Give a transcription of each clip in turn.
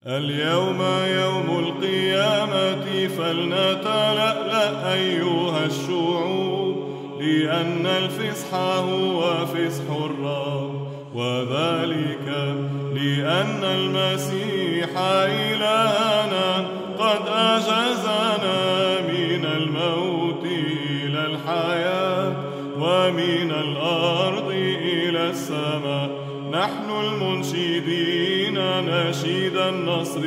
اليوم يوم القيامة فلنتلألأ أيها الشعوب، لأن الفصح هو فصح الرب، وذلك لأن المسيح إلهنا قد أجازنا من الموت إلى الحياة، ومن الأرض إلى السماء. نحن المنشدين نشيد النصر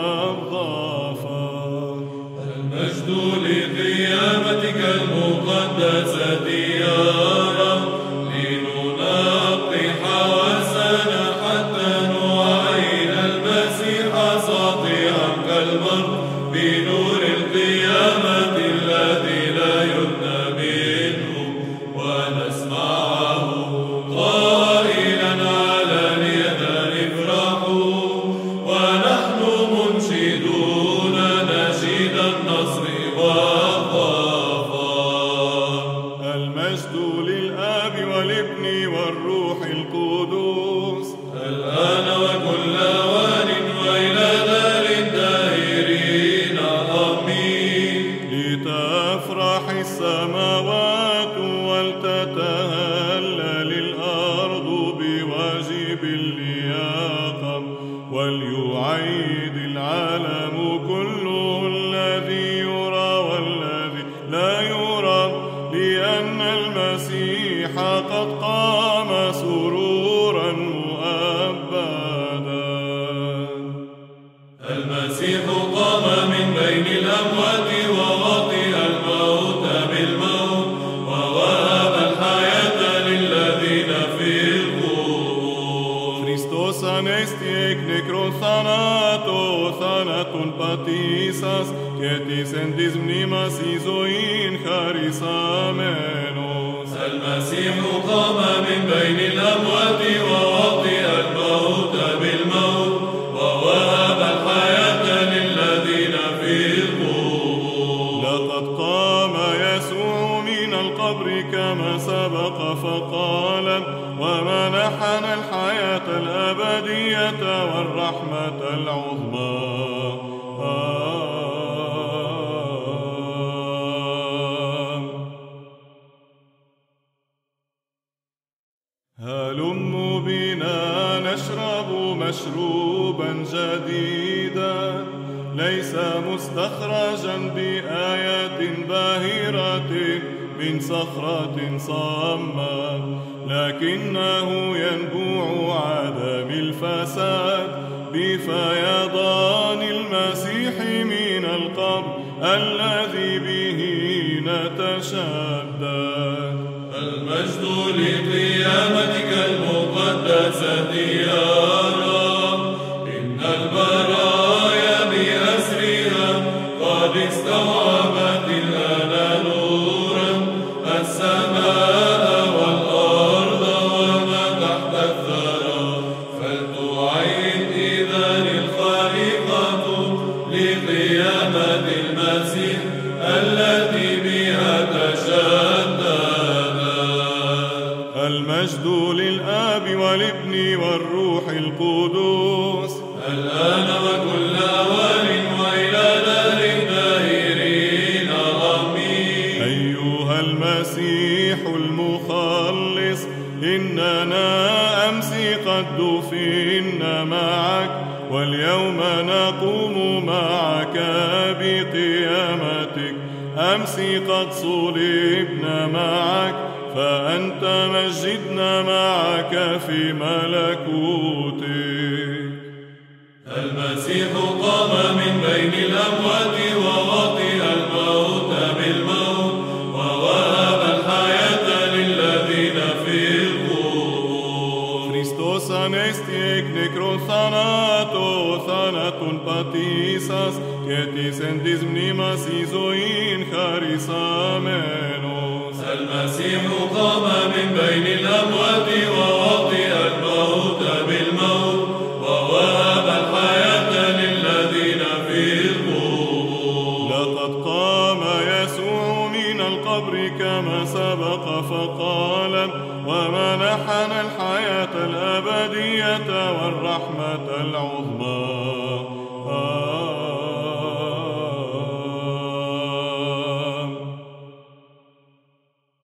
والظفر. المجد لقيامتك المقدسة يا رب، لننقي حواسنا حتى نعاين المسيح ساطعا كالبر بنور القيامة الذي لا يبنى منه، ونسمعه قائلا علانية افرحوا، ونحن منشدون نشيد النصر والظفر. المجد للآب والابن والروح القدوس، الآن وكل آوان وإلى دار الدائرين آمين. لتفرح السماوات ولتتهلل الأرض بواجب اللياقة، وليعيد العالم كله الذي يرى والذي لا يرى، لأن المسيح قد قام سرورا مؤبدا. المسيح قام من بين الأموات ووطئ الموت بالموت، ووهب الحياة للذين في القبور. Χριστός ανέστη εκ νεκρών θανάτου, θάνατον πατήσας, και της εν της μνήμας εις ζωήν χαρισάμενος. المسيح قام من بين الأموات ووطئ الموت بالموت، ووهب الحياة للذين في القبور. لقد قام يسوع من القبر كما سبق فقال، ومنحنا الحياة الأبدية والرحمة العظمى. هلموا بنا نشرب مشروبا جديدا، ليس مستخرجا بآيات باهرة من صخرة صامة، لكنه ينبوع عدم الفساد بفيضان المسيح من القبر الذي به نتشدد. المجد لقيامتك المقدسة يا رب، إن البرايا بأسرها قد استوعبت الآن نورا السماء والأرض وما تحت الثرى، فلتعيد إذن الخليقة لقيامة المسيح التي بها تشدد. المجد للآب والابن والروح القدوس، الآن وكل آوان وإلى دار الدائرين آمين. أيها المسيح المخلص، إننا أمس قد دفنا معك، واليوم نقوم معك بقيامتك. أمس قد صلبنا معك، فأنت مجدنا معك في ملكوتك. المسيح قام من بين الأموات ووطئ الموت بالموت، ووهب الحياة للذين في القبور. Χριστός ανέστη εκ νεκρών θανάτου, θάνατον πατήσας, και της εν της μνήμας εις ζωήν χαρισάμενος. المسيح قام من بين الأموات ووطئ